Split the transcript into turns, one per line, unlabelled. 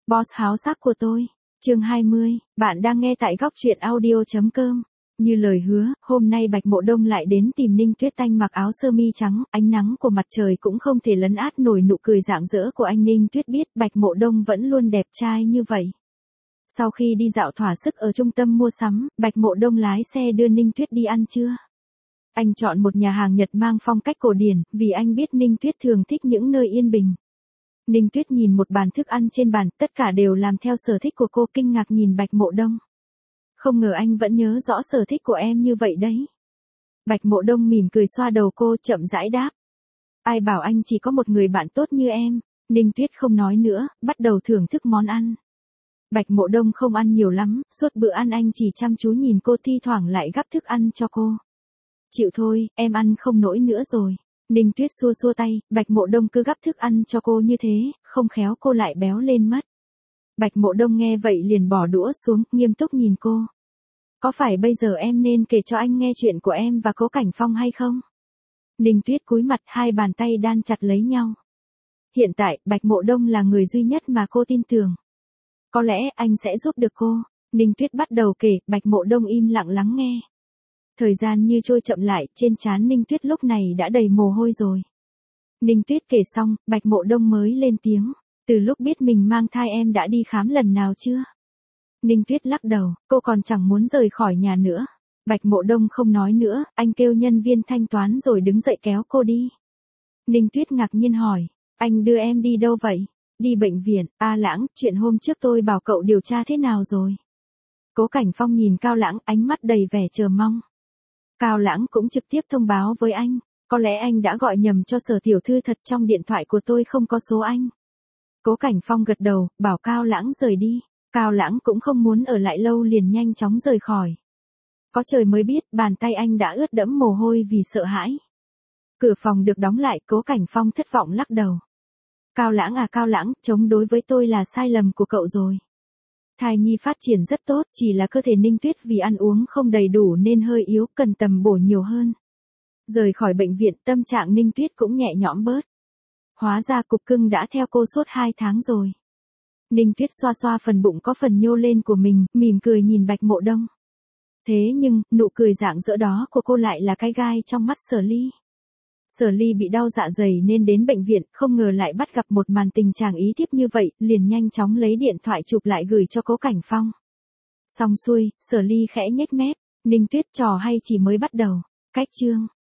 Boss háo sắc của tôi. Chương 20, bạn đang nghe tại góc truyện audio.com. Như lời hứa, hôm nay Bạch Mộ Đông lại đến tìm Ninh Tuyết Tanh mặc áo sơ mi trắng, ánh nắng của mặt trời cũng không thể lấn át nổi nụ cười rạng rỡ của anh. Ninh Tuyết biết Bạch Mộ Đông vẫn luôn đẹp trai như vậy. Sau khi đi dạo thỏa sức ở trung tâm mua sắm, Bạch Mộ Đông lái xe đưa Ninh Tuyết đi ăn trưa. Anh chọn một nhà hàng Nhật mang phong cách cổ điển, vì anh biết Ninh Tuyết thường thích những nơi yên bình. Ninh Tuyết nhìn một bàn thức ăn trên bàn, tất cả đều làm theo sở thích của cô, kinh ngạc nhìn Bạch Mộ Đông. Không ngờ anh vẫn nhớ rõ sở thích của em như vậy đấy. Bạch Mộ Đông mỉm cười xoa đầu cô, chậm rãi đáp. Ai bảo anh chỉ có một người bạn tốt như em. Ninh Tuyết không nói nữa, bắt đầu thưởng thức món ăn. Bạch Mộ Đông không ăn nhiều lắm, suốt bữa ăn anh chỉ chăm chú nhìn cô, thi thoảng lại gắp thức ăn cho cô. Chịu thôi, em ăn không nổi nữa rồi. Ninh Tuyết xua xua tay, Bạch Mộ Đông cứ gắp thức ăn cho cô như thế, không khéo cô lại béo lên mất. Bạch Mộ Đông nghe vậy liền bỏ đũa xuống, nghiêm túc nhìn cô. Có phải bây giờ em nên kể cho anh nghe chuyện của em và Cố Cảnh Phong hay không? Ninh Tuyết cúi mặt, hai bàn tay đan chặt lấy nhau. Hiện tại, Bạch Mộ Đông là người duy nhất mà cô tin tưởng. Có lẽ anh sẽ giúp được cô. Ninh Tuyết bắt đầu kể, Bạch Mộ Đông im lặng lắng nghe. Thời gian như trôi chậm lại, trên trán Ninh Tuyết lúc này đã đầy mồ hôi rồi. Ninh Tuyết kể xong, Bạch Mộ Đông mới lên tiếng. Từ lúc biết mình mang thai em đã đi khám lần nào chưa? Ninh Tuyết lắc đầu, cô còn chẳng muốn rời khỏi nhà nữa. Bạch Mộ Đông không nói nữa, anh kêu nhân viên thanh toán rồi đứng dậy kéo cô đi. Ninh Tuyết ngạc nhiên hỏi, anh đưa em đi đâu vậy? Đi bệnh viện. A Lãng, chuyện hôm trước tôi bảo cậu điều tra thế nào rồi? Cố Cảnh Phong nhìn Cao Lãng, ánh mắt đầy vẻ chờ mong. Cao Lãng cũng trực tiếp thông báo với anh, có lẽ anh đã gọi nhầm cho Sở tiểu thư, thật trong điện thoại của tôi không có số anh. Cố Cảnh Phong gật đầu, bảo Cao Lãng rời đi. Cao Lãng cũng không muốn ở lại lâu, liền nhanh chóng rời khỏi. Có trời mới biết, bàn tay anh đã ướt đẫm mồ hôi vì sợ hãi. Cửa phòng được đóng lại, Cố Cảnh Phong thất vọng lắc đầu. Cao Lãng à Cao Lãng, chống đối với tôi là sai lầm của cậu rồi. Thai nhi phát triển rất tốt, chỉ là cơ thể Ninh Tuyết vì ăn uống không đầy đủ nên hơi yếu, cần tầm bổ nhiều hơn. Rời khỏi bệnh viện, tâm trạng Ninh Tuyết cũng nhẹ nhõm bớt. Hóa ra cục cưng đã theo cô suốt 2 tháng rồi. Ninh Tuyết xoa xoa phần bụng có phần nhô lên của mình, mỉm cười nhìn Bạch Mộ Đông. Thế nhưng, nụ cười rạng rỡ đó của cô lại là cái gai trong mắt Sở Ly. Sở Ly bị đau dạ dày nên đến bệnh viện, không ngờ lại bắt gặp một màn tình trạng ý thiếp như vậy, liền nhanh chóng lấy điện thoại chụp lại gửi cho Cố Cảnh Phong. Xong xuôi, Sở Ly khẽ nhếch mép, Ninh Tuyết, trò hay chỉ mới bắt đầu. Cách chương